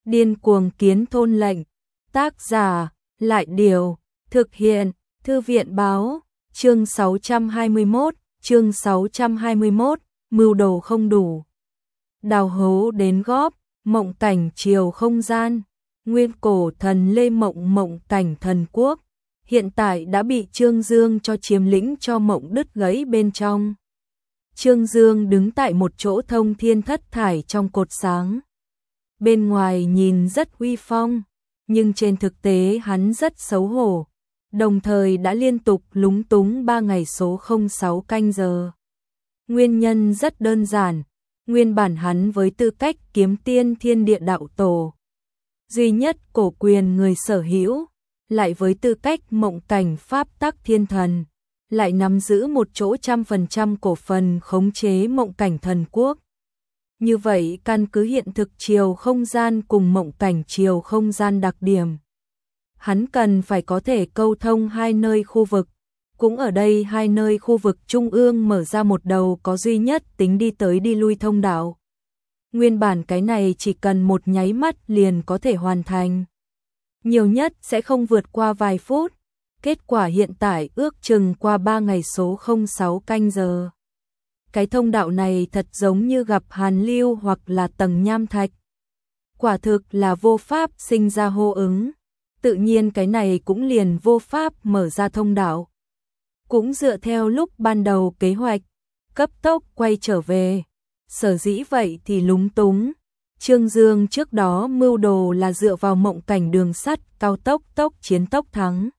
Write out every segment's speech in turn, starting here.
Điên cuồng kiến thôn lệnh. Tác giả, Lại Điều. Thực hiện, Thư viện Báo. Chương 621, mưu đồ không đủ. Đào hố đến góp, mộng cảnh chiều không gian. Nguyên cổ thần Lê Mộng mộng cảnh thần quốc, hiện tại đã bị Trương Dương cho chiếm lĩnh cho mộng đứt gãy bên trong. Trương Dương đứng tại một chỗ thông thiên thất thải trong cột sáng. Bên ngoài nhìn rất uy phong, nhưng trên thực tế hắn rất xấu hổ, đồng thời đã liên tục lúng túng 3 ngày số 06 canh giờ. Nguyên nhân rất đơn giản, nguyên bản hắn với tư cách kiếm tiên thiên địa đạo tổ, duy nhất cổ quyền người sở hữu, lại với tư cách mộng cảnh pháp tắc thiên thần, lại nắm giữ một chỗ 100% cổ phần khống chế mộng cảnh thần quốc. Như vậy căn cứ hiện thực chiều không gian cùng mộng cảnh chiều không gian đặc điểm, hắn cần phải có thể câu thông hai nơi khu vực, cũng ở đây hai nơi khu vực trung ương mở ra một đầu có duy nhất tính đi tới đi lui thông đạo. Nguyên bản cái này chỉ cần một nháy mắt liền có thể hoàn thành, nhiều nhất sẽ không vượt qua vài phút, kết quả hiện tại ước chừng qua 3 ngày số 06 canh giờ. Cái thông đạo này thật giống như gặp hàn lưu hoặc là tầng nham thạch. Quả thực là vô pháp sinh ra hô ứng, tự nhiên cái này cũng liền vô pháp mở ra thông đạo. Cũng dựa theo lúc ban đầu kế hoạch, cấp tốc quay trở về. Sở dĩ vậy thì lúng túng. Trương Dương trước đó mưu đồ là dựa vào mộng cảnh đường sắt cao tốc tốc chiến tốc thắng.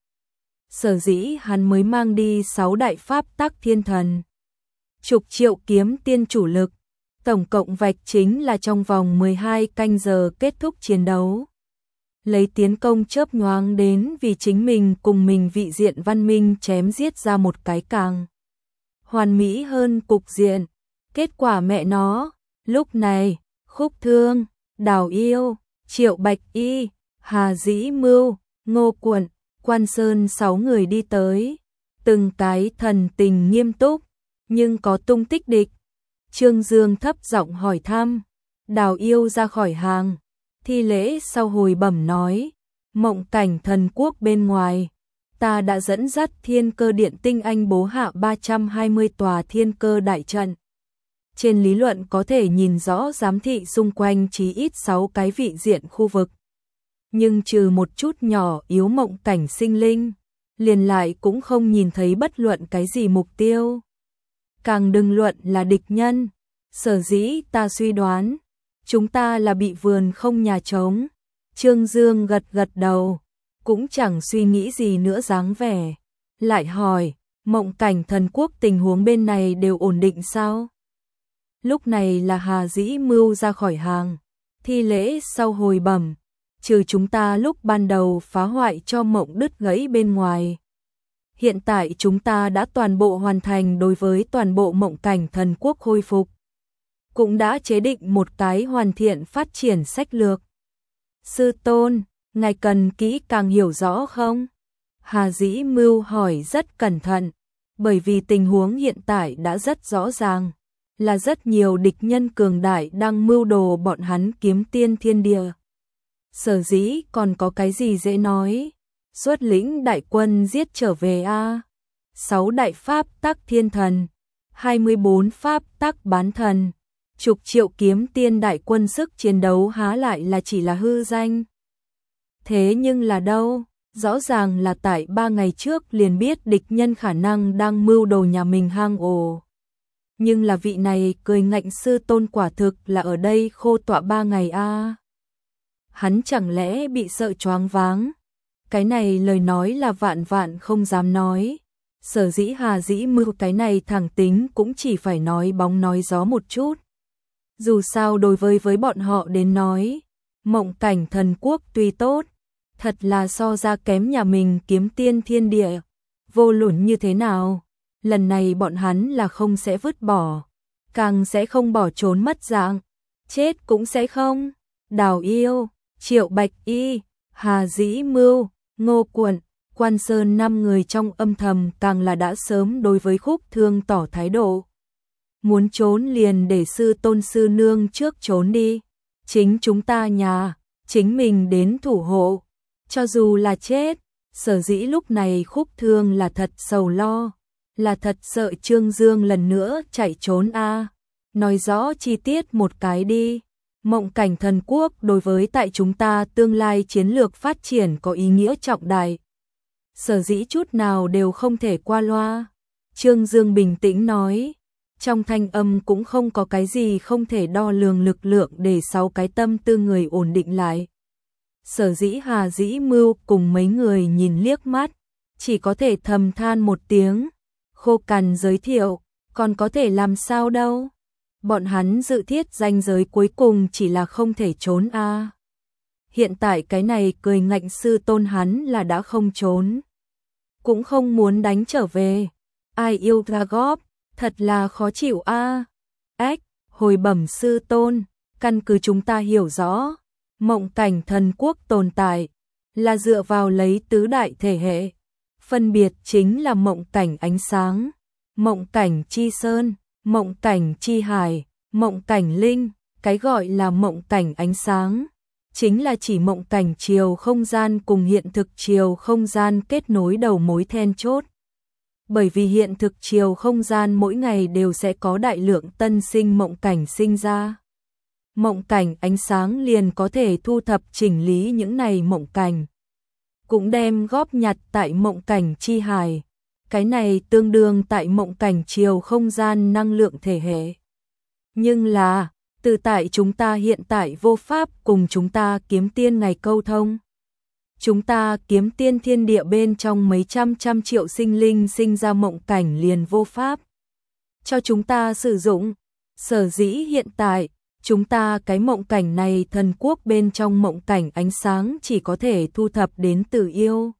Sở dĩ hắn mới mang đi 6 đại pháp tắc thiên thần, chục triệu kiếm tiên chủ lực, tổng cộng vạch chính là trong vòng 12 canh giờ kết thúc chiến đấu. Lấy tiến công chớp nhoáng đến vì chính mình cùng mình vị diện văn minh chém giết ra một cái càng hoàn mỹ hơn cục diện. Kết quả mẹ nó, lúc này, Khúc Thương, Đào Yêu, Triệu Bạch Y, Hà Dĩ Mưu, Ngô Quận, Quan Sơn 6 người đi tới, từng cái thần tình nghiêm túc, nhưng có tung tích địch. Trương Dương thấp giọng hỏi thăm, Đào Yêu ra khỏi hàng, thi lễ sau hồi bẩm nói, mộng cảnh thần quốc bên ngoài, ta đã dẫn dắt Thiên Cơ Điện tinh anh bố hạ 320 tòa thiên cơ đại trận. Trên lý luận có thể nhìn rõ giám thị xung quanh chí ít 6 cái vị diện khu vực. Nhưng trừ một chút nhỏ yếu mộng cảnh sinh linh, liền lại cũng không nhìn thấy bất luận cái gì mục tiêu. Càng đừng luận là địch nhân, sở dĩ ta suy đoán, chúng ta là bị vườn không nhà trống. Trương Dương gật gật đầu, cũng chẳng suy nghĩ gì nữa dáng vẻ. Lại hỏi, mộng cảnh thần quốc tình huống bên này đều ổn định sao? Lúc này là Hà Dĩ Mưu ra khỏi hàng, thi lễ sau hồi bẩm, trừ chúng ta lúc ban đầu phá hoại cho mộng đứt gãy bên ngoài. Hiện tại chúng ta đã toàn bộ hoàn thành đối với toàn bộ mộng cảnh thần quốc khôi phục. Cũng đã chế định một cái hoàn thiện phát triển sách lược. Sư tôn, ngài cần kỹ càng hiểu rõ không? Hà Dĩ Mưu hỏi rất cẩn thận, bởi vì tình huống hiện tại đã rất rõ ràng, là rất nhiều địch nhân cường đại đang mưu đồ bọn hắn kiếm tiên thiên địa. Sở dĩ còn có cái gì dễ nói, xuất lĩnh đại quân giết trở về a. 6 đại pháp tắc thiên thần, 24 pháp tắc bán thần, chục triệu kiếm tiên đại quân sức chiến đấu há lại là chỉ là hư danh. Thế nhưng là đâu, rõ ràng là tại 3 ngày trước liền biết địch nhân khả năng đang mưu đồ nhà mình hang ổ. Nhưng là vị này cười ngạnh sư tôn quả thực là ở đây khô tọa 3 ngày a. Hắn chẳng lẽ bị sợ choáng váng? Cái này lời nói là vạn vạn không dám nói. Sở dĩ Hà Dĩ Mưu cái này thẳng tính cũng chỉ phải nói bóng nói gió một chút. Dù sao đối với bọn họ đến nói, mộng cảnh thần quốc tuy tốt, thật là so ra kém nhà mình kiếm tiên thiên địa. Vô luận như thế nào, lần này bọn hắn là không sẽ vứt bỏ, càng sẽ không bỏ trốn mất dạng, chết cũng sẽ không. Đào Yêu, Triệu Bạch Y, Hà Dĩ Mưu, Ngô Quận, Quan Sơn 5 người trong âm thầm càng là đã sớm đối với Khúc Thương tỏ thái độ. Muốn trốn liền để sư tôn sư nương trước trốn đi. Chính chúng ta nhà, chính mình đến thủ hộ, cho dù là chết. Sở dĩ lúc này Khúc Thương là thật sầu lo, là thật sợ Trương Dương lần nữa chạy trốn a. Nói rõ chi tiết một cái đi. Mộng cảnh thần quốc đối với tại chúng ta tương lai chiến lược phát triển có ý nghĩa trọng đại. Sở dĩ chút nào đều không thể qua loa. Trương Dương bình tĩnh nói, trong thanh âm cũng không có cái gì không thể đo lường lực lượng để 6 cái tâm tư người ổn định lại. Sở dĩ Hà Dĩ Mưu cùng mấy người nhìn liếc mắt, chỉ có thể thầm than một tiếng, khô cằn giới thiệu, còn có thể làm sao đâu. Bọn hắn dự thiết ranh giới cuối cùng chỉ là không thể trốn a. Hiện tại cái này cười ngạnh sư tôn hắn là đã không trốn, cũng không muốn đánh trở về. Ai yêu ra góp, thật là khó chịu a. Ếch, hồi bẩm sư tôn, căn cứ chúng ta hiểu rõ, mộng cảnh thần quốc tồn tại là dựa vào lấy tứ đại thể hệ, phân biệt chính là mộng cảnh ánh sáng, mộng cảnh chi sơn, mộng cảnh chi hải, mộng cảnh linh. Cái gọi là mộng cảnh ánh sáng chính là chỉ mộng cảnh chiều không gian cùng hiện thực chiều không gian kết nối đầu mối then chốt. Bởi vì hiện thực chiều không gian mỗi ngày đều sẽ có đại lượng tân sinh mộng cảnh sinh ra. Mộng cảnh ánh sáng liền có thể thu thập chỉnh lý những này mộng cảnh, cũng đem góp nhặt tại mộng cảnh chi hải. Cái này tương đương tại mộng cảnh chiều không gian năng lượng thể hệ. Nhưng là, từ tại chúng ta hiện tại vô pháp cùng chúng ta kiếm tiên ngày câu thông. Chúng ta kiếm tiên thiên địa bên trong mấy trăm triệu sinh linh sinh ra mộng cảnh liền vô pháp cho chúng ta sử dụng. Sở dĩ hiện tại, chúng ta cái mộng cảnh này thần quốc bên trong mộng cảnh ánh sáng chỉ có thể thu thập đến từ yêu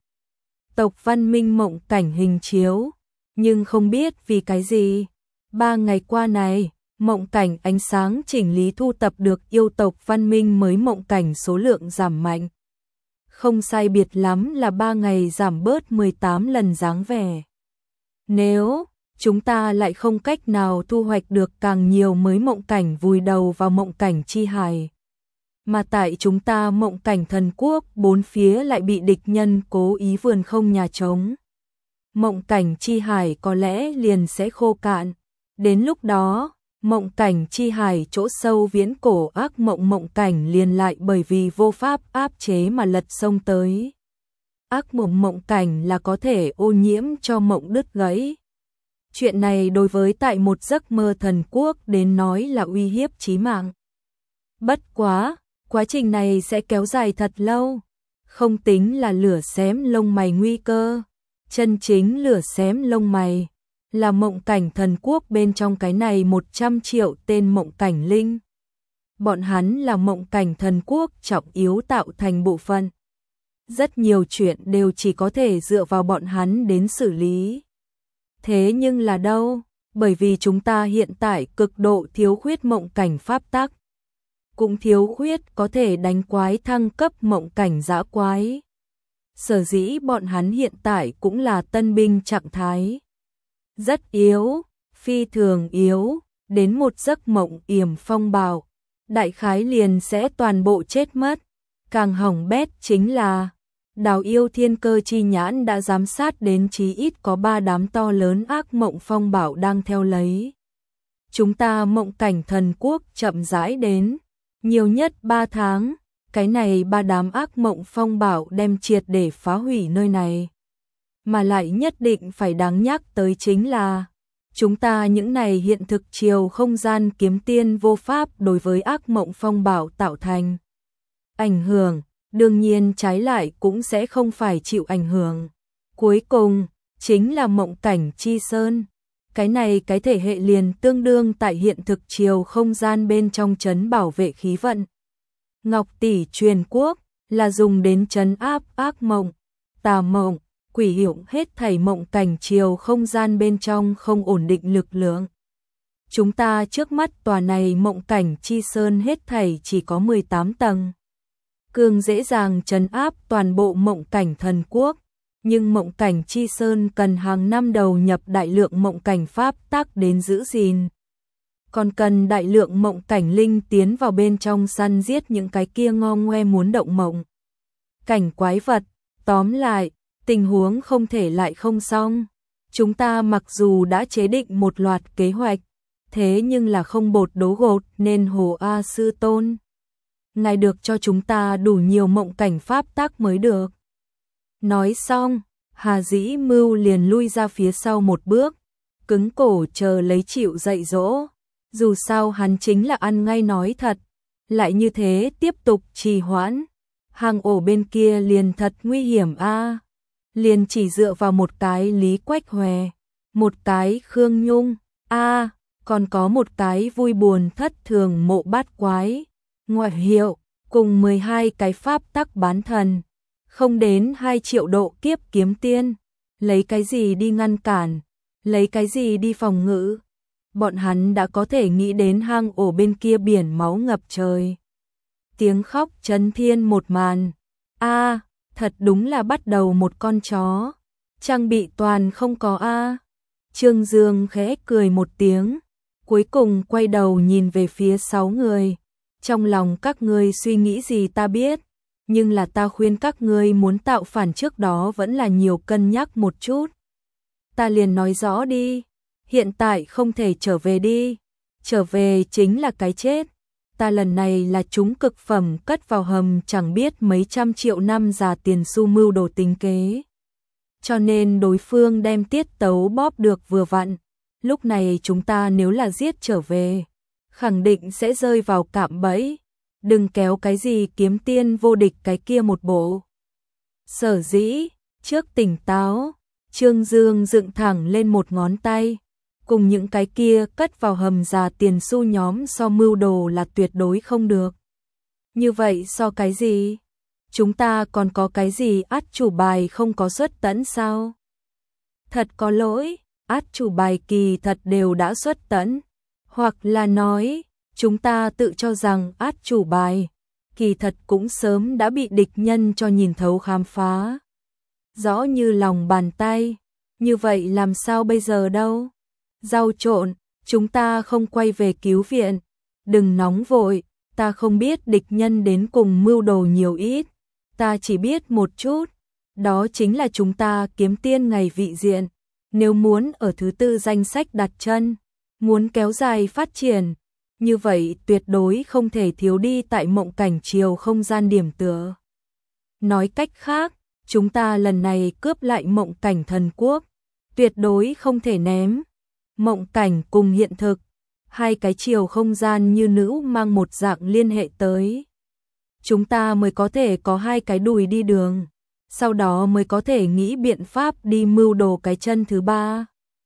tộc văn minh mộng cảnh hình chiếu. Nhưng không biết vì cái gì, 3 ngày qua này, mộng cảnh ánh sáng chỉnh lý thu tập được yêu tộc văn minh mới mộng cảnh số lượng giảm mạnh. Không sai biệt lắm là 3 ngày giảm bớt 18 lần dáng vẻ. Nếu chúng ta lại không cách nào thu hoạch được càng nhiều mới mộng cảnh vùi đầu vào mộng cảnh chi hải, mà tại chúng ta mộng cảnh thần quốc bốn phía lại bị địch nhân cố ý vườn không nhà trống, mộng cảnh chi hải có lẽ liền sẽ khô cạn. Đến lúc đó, mộng cảnh chi hải chỗ sâu viễn cổ ác mộng cảnh liền lại bởi vì vô pháp áp chế mà lật sông tới. Ác mộng cảnh là có thể ô nhiễm cho mộng đứt gãy. Chuyện này đối với tại một giấc mơ thần quốc đến nói là uy hiếp chí mạng. Bất quá, quá trình này sẽ kéo dài thật lâu, không tính là lửa xém lông mày nguy cơ. Chân chính lửa xém lông mày là mộng cảnh thần quốc bên trong cái này 100 triệu tên mộng cảnh linh. Bọn hắn là mộng cảnh thần quốc trọng yếu tạo thành bộ phận. Rất nhiều chuyện đều chỉ có thể dựa vào bọn hắn đến xử lý. Thế nhưng là đâu, bởi vì chúng ta hiện tại cực độ thiếu khuyết mộng cảnh pháp tắc, cũng thiếu khuyết có thể đánh quái thăng cấp mộng cảnh dã quái. Sở dĩ bọn hắn hiện tại cũng là tân binh trạng thái. Rất yếu, phi thường yếu, đến một giấc mộng yểm phong bạo, đại khái liền sẽ toàn bộ chết mất. Càng hỏng bét chính là, Đào Yêu Thiên Cơ chi nhãn đã giám sát đến chí ít có 3 đám to lớn ác mộng phong bạo đang theo lấy. Chúng ta mộng cảnh thần quốc chậm rãi đến, nhiều nhất 3 tháng, cái này 3 đám ác mộng phong bạo đem triệt để phá hủy nơi này. Mà lại nhất định phải đáng nhắc tới chính là, chúng ta những này hiện thực chiều không gian kiếm tiên vô pháp đối với ác mộng phong bạo tạo thành ảnh hưởng, đương nhiên trái lại cũng sẽ không phải chịu ảnh hưởng. Cuối cùng, chính là mộng cảnh chi sơn. Cái này cái thể hệ liền tương đương tại hiện thực chiều không gian bên trong trấn bảo vệ khí vận. Ngọc tỷ truyền quốc là dùng đến trấn áp ác mộng, tà mộng, quỷ hiệu hết thảy mộng cảnh chiều không gian bên trong không ổn định lực lượng. Chúng ta trước mắt tòa này mộng cảnh chi sơn hết thảy chỉ có 18 tầng. Cường dễ dàng trấn áp toàn bộ mộng cảnh thần quốc, nhưng mộng cảnh chi sơn cần hàng năm đầu nhập đại lượng mộng cảnh pháp tắc đến giữ gìn. còn cần đại lượng mộng cảnh linh tiến vào bên trong săn giết những cái kia ngo ngoe muốn động mộng cảnh quái vật. Tóm lại, tình huống không thể lại không xong. Chúng ta mặc dù đã chế định một loạt kế hoạch, thế nhưng là không bột đố gột nên Hồ A Sư Tôn, ngài được cho chúng ta đủ nhiều mộng cảnh pháp tác mới được. Nói xong, Hà Dĩ Mưu liền lui ra phía sau một bước, cứng cổ chờ lấy chịu dạy dỗ. Dù sao hắn chính là ăn ngay nói thật, lại như thế tiếp tục trì hoãn, hang ổ bên kia liền thật nguy hiểm a. Liền chỉ dựa vào một cái Lý Quách Hòe, một cái Khương Nhung, còn có một cái vui buồn thất thường Mộ Bát Quái, ngoại hiệu, cùng 12 cái pháp tắc bán thần, không đến 2 triệu độ kiếp kiếm tiên, lấy cái gì đi ngăn cản, lấy cái gì đi phòng ngự. Bọn hắn đã có thể nghĩ đến hang ổ bên kia biển máu ngập trời. Tiếng khóc chấn thiên một màn. Thật đúng là bắt đầu một con chó. Trang bị toàn không có a. Trương Dương khẽ cười một tiếng, cuối cùng quay đầu nhìn về phía 6 người. Trong lòng các ngươi suy nghĩ gì ta biết, nhưng là ta khuyên các ngươi muốn tạo phản trước đó vẫn là nhiều cân nhắc một chút. Ta liền nói rõ đi, hiện tại không thể trở về đi, trở về chính là cái chết. Ta lần này là trúng cực phẩm cất vào hầm chẳng biết mấy trăm triệu năm già tiền xu mưu đồ tính kế. Cho nên đối phương đem tiết tấu bóp được vừa vặn. Lúc này chúng ta nếu là giết trở về, khẳng định sẽ rơi vào cạm bẫy. Đừng kéo cái gì kiếm tiên vô địch cái kia một bộ. Sở dĩ, trước tỉnh táo, Trương Dương dựng thẳng lên một ngón tay. Cùng những cái kia cất vào hầm già tiền xu nhóm so mưu đồ là tuyệt đối không được. Như vậy so cái gì? Chúng ta còn có cái gì át chủ bài không có xuất tẫn sao? Thật có lỗi, át chủ bài kỳ thật đều đã xuất tẫn. Hoặc là nói, chúng ta tự cho rằng át chủ bài, kỳ thật cũng sớm đã bị địch nhân cho nhìn thấu khám phá. Rõ như lòng bàn tay, như vậy làm sao bây giờ đâu? Rau trộn, chúng ta không quay về cứu viện. Đừng nóng vội, ta không biết địch nhân đến cùng mưu đồ nhiều ít. Ta chỉ biết một chút, đó chính là chúng ta kiếm tiên ngày vị diện. Nếu muốn ở thứ tư danh sách đặt chân, muốn kéo dài phát triển, như vậy tuyệt đối không thể thiếu đi tại mộng cảnh chiều không gian điểm tựa. Nói cách khác, chúng ta lần này cướp lại mộng cảnh thần quốc, tuyệt đối không thể ném. Mộng cảnh cùng hiện thực, hai cái chiều không gian như nữ mang một dạng liên hệ tới. Chúng ta mới có thể có hai cái đùi đi đường, sau đó mới có thể nghĩ biện pháp đi mưu đồ cái chân thứ ba.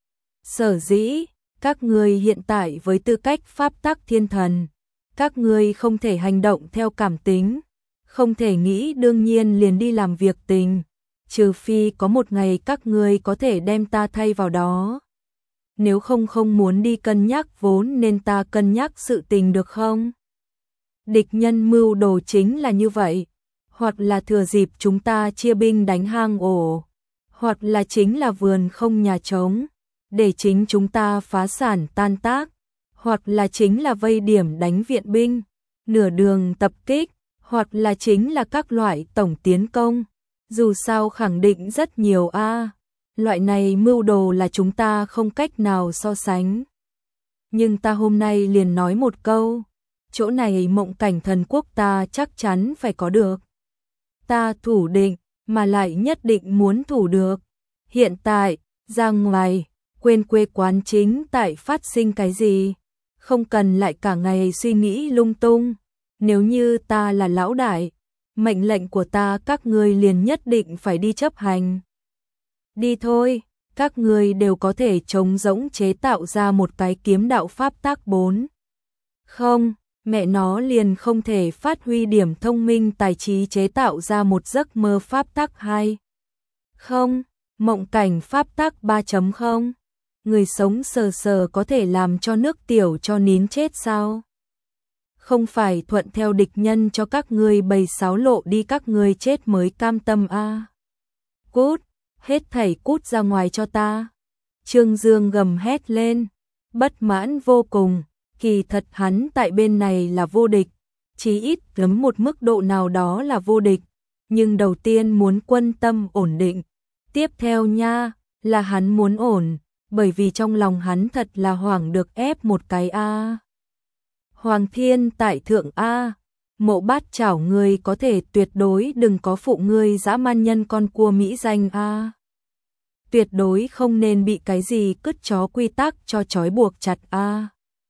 Sở dĩ, các ngươi hiện tại với tư cách pháp tắc thiên thần, các ngươi không thể hành động theo cảm tính, không thể nghĩ đương nhiên liền đi làm việc tình, trừ phi có một ngày các ngươi có thể đem ta thay vào đó. Nếu không muốn đi cân nhắc vốn nên ta cân nhắc sự tình được không? Địch nhân mưu đồ chính là như vậy, hoặc là thừa dịp chúng ta chia binh đánh hang ổ, hoặc là chính là vườn không nhà trống, để chính chúng ta phá sản tan tác, hoặc là chính là vây điểm đánh viện binh, nửa đường tập kích, hoặc là chính là các loại tổng tiến công. Dù sao khẳng định rất nhiều loại này mưu đồ là chúng ta không cách nào so sánh. Nhưng ta hôm nay liền nói một câu, chỗ này mộng cảnh thần quốc ta chắc chắn phải có được. Ta thủ định, mà lại nhất định muốn thủ được. Hiện tại, ra ngoài, quên quê quán chính tại phát sinh cái gì. Không cần lại cả ngày suy nghĩ lung tung. Nếu như ta là lão đại, mệnh lệnh của ta các ngươi liền nhất định phải đi chấp hành. Đi thôi, các ngươi đều có thể trống rỗng chế tạo ra một cái kiếm đạo pháp tác 4. Không, mẹ nó liền không thể phát huy điểm thông minh tài trí chế tạo ra một giấc mơ pháp tác 2. Không, mộng cảnh pháp tác 3.0. Người sống sờ sờ có thể làm cho nước tiểu cho nín chết sao? Không phải thuận theo địch nhân cho các ngươi bày sáo lộ đi các ngươi chết mới cam tâm Cút, hết thảy cút ra ngoài cho ta. Trương Dương gầm hét lên, bất mãn vô cùng, Kỳ thật hắn tại bên này là vô địch, chí ít đến một mức độ nào đó là vô địch, nhưng đầu tiên muốn quân tâm ổn định. Tiếp theo nha, là hắn muốn ổn, bởi vì trong lòng hắn thật là hoảng được ép một cái a. Hoàng thiên tại thượng a, Mộ Bát Chảo ngươi có thể tuyệt đối đừng có phụ ngươi dã man nhân con cua mỹ danh a. Tuyệt đối không nên bị cái gì cứt chó quy tắc cho trói buộc chặt a.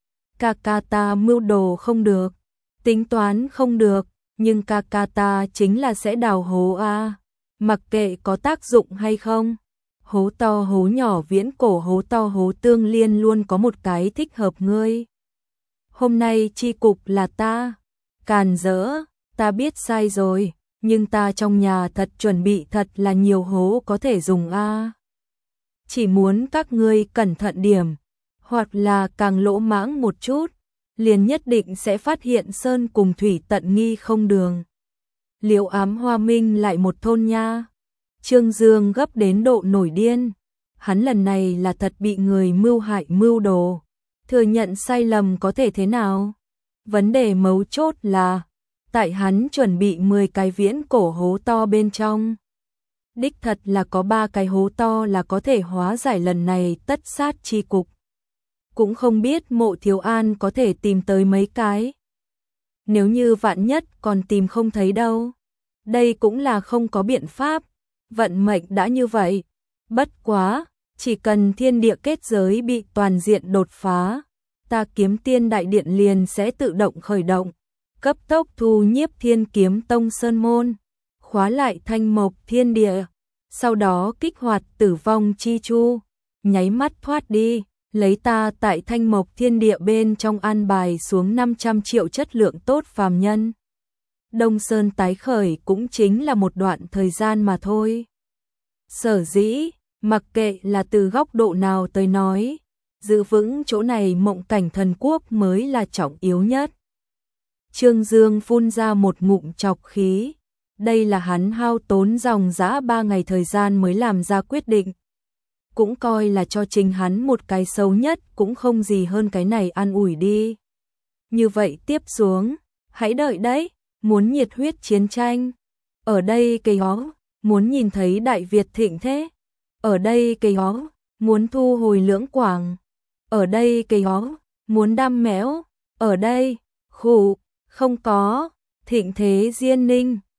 Ca ca ta mưu đồ không được, tính toán không được, nhưng ca ca ta chính là sẽ đào hố a. Mặc kệ có tác dụng hay không, hố to hố nhỏ viễn cổ hố to hố tương liên luôn có một cái thích hợp ngươi. Hôm nay chi cục là ta, càn rỡ, ta biết sai rồi, nhưng ta trong nhà thật chuẩn bị thật là nhiều hố có thể dùng a. Chỉ muốn các ngươi cẩn thận điểm, hoặc là càng lỗ mãng một chút, liền nhất định sẽ phát hiện sơn cùng thủy tận nghi không đường. Liễu Ám Hoa Minh lại một thôn nha. Trương Dương gấp đến độ nổi điên, hắn lần này là thật bị người mưu hại mưu đồ, thừa nhận sai lầm có thể thế nào? Vấn đề mấu chốt là, tại hắn chuẩn bị 10 cái viễn cổ hố to bên trong. Đích thật là có 3 cái hố to là có thể hóa giải lần này tất sát chi cục. Cũng không biết Mộ Thiếu An có thể tìm tới mấy cái. Nếu như vạn nhất còn tìm không thấy đâu. Đây cũng là không có biện pháp. Vận mệnh đã như vậy. Bất quá, chỉ cần thiên địa kết giới bị toàn diện đột phá, ta Kiếm Tiên Đại Điện liền sẽ tự động khởi động, cấp tốc thu nhiếp Thiên Kiếm Tông sơn môn, khóa lại thanh mộc thiên địa, sau đó kích hoạt tử vong chi chu, nháy mắt thoát đi, lấy ta tại thanh mộc thiên địa bên trong an bài xuống 500 triệu chất lượng tốt phàm nhân. Đông Sơn tái khởi cũng chính là một đoạn thời gian mà thôi. Sở dĩ, mặc kệ là từ góc độ nào tới nói, giữ vững chỗ này Mộng Cảnh Thần Quốc mới là trọng yếu nhất. Trương Dương phun ra một ngụm trọc khí. Đây là hắn hao tốn dòng dã 3 ngày thời gian mới làm ra quyết định. Cũng coi là cho chính hắn một cái xấu nhất, cũng không gì hơn cái này an ủi đi. Như vậy tiếp xuống, hãy đợi đấy, muốn nhiệt huyết chiến tranh. Ở đây cây hó, muốn nhìn thấy Đại Việt thịnh thế. Ở đây cây hó, muốn thu hồi Lưỡng Quảng. Ở đây cây hó, muốn đam mẽo. Ở đây, khủ, không có, thịnh thế Diên Ninh.